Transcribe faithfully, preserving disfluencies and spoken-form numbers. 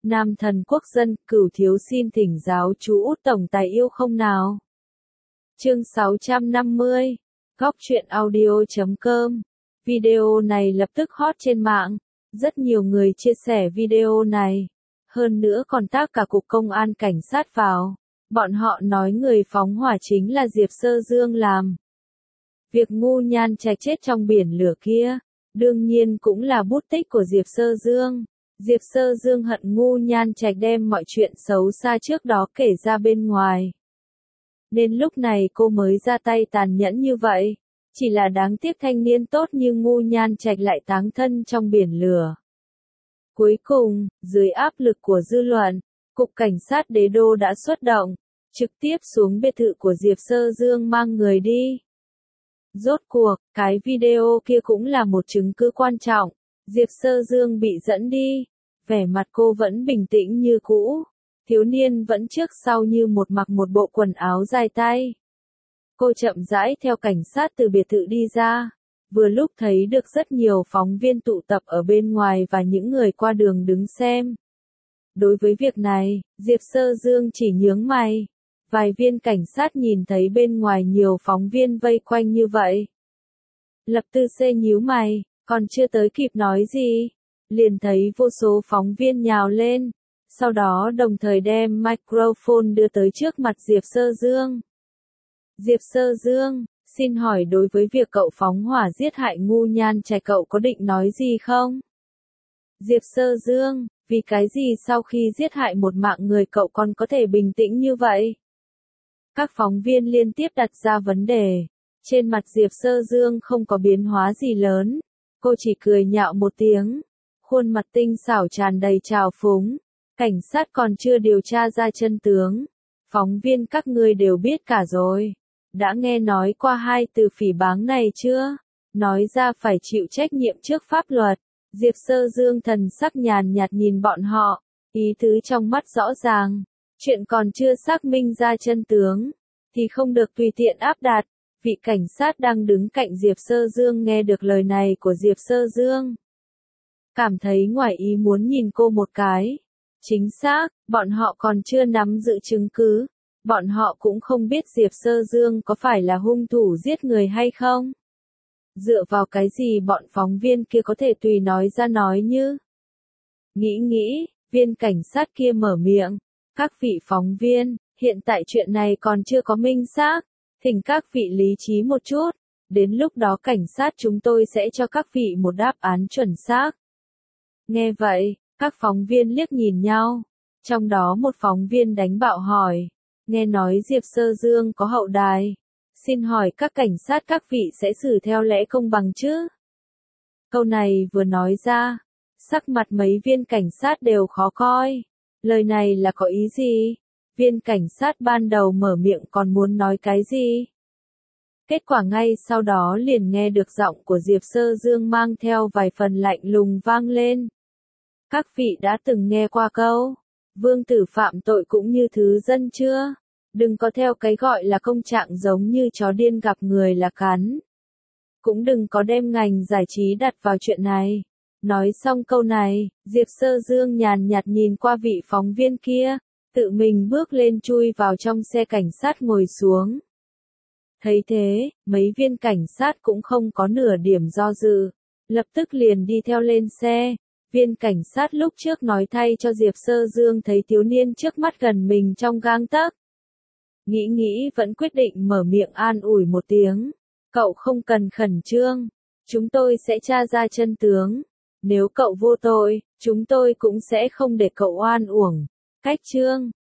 Nam thần quốc dân, Cửu thiếu xin thỉnh giáo chú Út tổng tài yêu không nào. Chương sáu trăm năm mươi, Góc truyện audio chấm com. Video này lập tức hot trên mạng, rất nhiều người chia sẻ video này. Hơn nữa còn tác cả cục công an cảnh sát vào. Bọn họ nói người phóng hỏa chính là Diệp Sơ Dương làm. Việc ngu nhan trạch chết trong biển lửa kia, đương nhiên cũng là bút tích của Diệp Sơ Dương. Diệp Sơ Dương hận ngu nhan trạch đem mọi chuyện xấu xa trước đó kể ra bên ngoài. Nên lúc này cô mới ra tay tàn nhẫn như vậy. Chỉ là đáng tiếc thanh niên tốt như ngu nhan trạch lại táng thân trong biển lửa. Cuối cùng, dưới áp lực của dư luận, Cục Cảnh sát Đế Đô đã xuất động, trực tiếp xuống biệt thự của Diệp Sơ Dương mang người đi. Rốt cuộc, cái video kia cũng là một chứng cứ quan trọng. Diệp Sơ Dương bị dẫn đi, vẻ mặt cô vẫn bình tĩnh như cũ, thiếu niên vẫn trước sau như một mặc một bộ quần áo dài tay. Cô chậm rãi theo cảnh sát từ biệt thự đi ra, vừa lúc thấy được rất nhiều phóng viên tụ tập ở bên ngoài và những người qua đường đứng xem. Đối với việc này, Diệp Sơ Dương chỉ nhướng mày. Vài viên cảnh sát nhìn thấy bên ngoài nhiều phóng viên vây quanh như vậy. Lập Tư Xê nhíu mày, còn chưa tới kịp nói gì, liền thấy vô số phóng viên nhào lên, sau đó đồng thời đem microphone đưa tới trước mặt Diệp Sơ Dương. Diệp Sơ Dương, xin hỏi đối với việc cậu phóng hỏa giết hại ngu nhan trạch cậu có định nói gì không? Diệp Sơ Dương, vì cái gì sau khi giết hại một mạng người cậu còn có thể bình tĩnh như vậy? Các phóng viên liên tiếp đặt ra vấn đề. Trên mặt Diệp Sơ Dương không có biến hóa gì lớn. Cô chỉ cười nhạo một tiếng. Khuôn mặt tinh xảo tràn đầy trào phúng. Cảnh sát còn chưa điều tra ra chân tướng. Phóng viên các ngươi đều biết cả rồi. Đã nghe nói qua hai từ phỉ báng này chưa? Nói ra phải chịu trách nhiệm trước pháp luật. Diệp Sơ Dương thần sắc nhàn nhạt nhìn bọn họ. Ý tứ trong mắt rõ ràng. Chuyện còn chưa xác minh ra chân tướng, thì không được tùy tiện áp đặt. Vị cảnh sát đang đứng cạnh Diệp Sơ Dương nghe được lời này của Diệp Sơ Dương. Cảm thấy ngoài ý muốn nhìn cô một cái. Chính xác, bọn họ còn chưa nắm giữ chứng cứ. Bọn họ cũng không biết Diệp Sơ Dương có phải là hung thủ giết người hay không. Dựa vào cái gì bọn phóng viên kia có thể tùy nói ra nói như. Nghĩ nghĩ, viên cảnh sát kia mở miệng. Các vị phóng viên, hiện tại chuyện này còn chưa có minh xác, thỉnh các vị lý trí một chút, đến lúc đó cảnh sát chúng tôi sẽ cho các vị một đáp án chuẩn xác. Nghe vậy, các phóng viên liếc nhìn nhau, trong đó một phóng viên đánh bạo hỏi, nghe nói Diệp Sơ Dương có hậu đài, xin hỏi các cảnh sát các vị sẽ xử theo lẽ công bằng chứ? Câu này vừa nói ra, sắc mặt mấy viên cảnh sát đều khó coi. Lời này là có ý gì? Viên cảnh sát ban đầu mở miệng còn muốn nói cái gì? Kết quả ngay sau đó liền nghe được giọng của Diệp Sơ Dương mang theo vài phần lạnh lùng vang lên. Các vị đã từng nghe qua câu, vương tử phạm tội cũng như thứ dân chưa? Đừng có theo cái gọi là công trạng giống như chó điên gặp người là cắn. Cũng đừng có đem ngành giải trí đặt vào chuyện này. Nói xong câu này, Diệp Sơ Dương nhàn nhạt nhìn qua vị phóng viên kia, tự mình bước lên chui vào trong xe cảnh sát ngồi xuống. Thấy thế, mấy viên cảnh sát cũng không có nửa điểm do dự, lập tức liền đi theo lên xe. Viên cảnh sát lúc trước nói thay cho Diệp Sơ Dương thấy thiếu niên trước mắt gần mình trong gang tấc. Nghĩ nghĩ vẫn quyết định mở miệng an ủi một tiếng. Cậu không cần khẩn trương, chúng tôi sẽ tra ra chân tướng. Nếu cậu vô tội, chúng tôi cũng sẽ không để cậu oan uổng. Cách chương,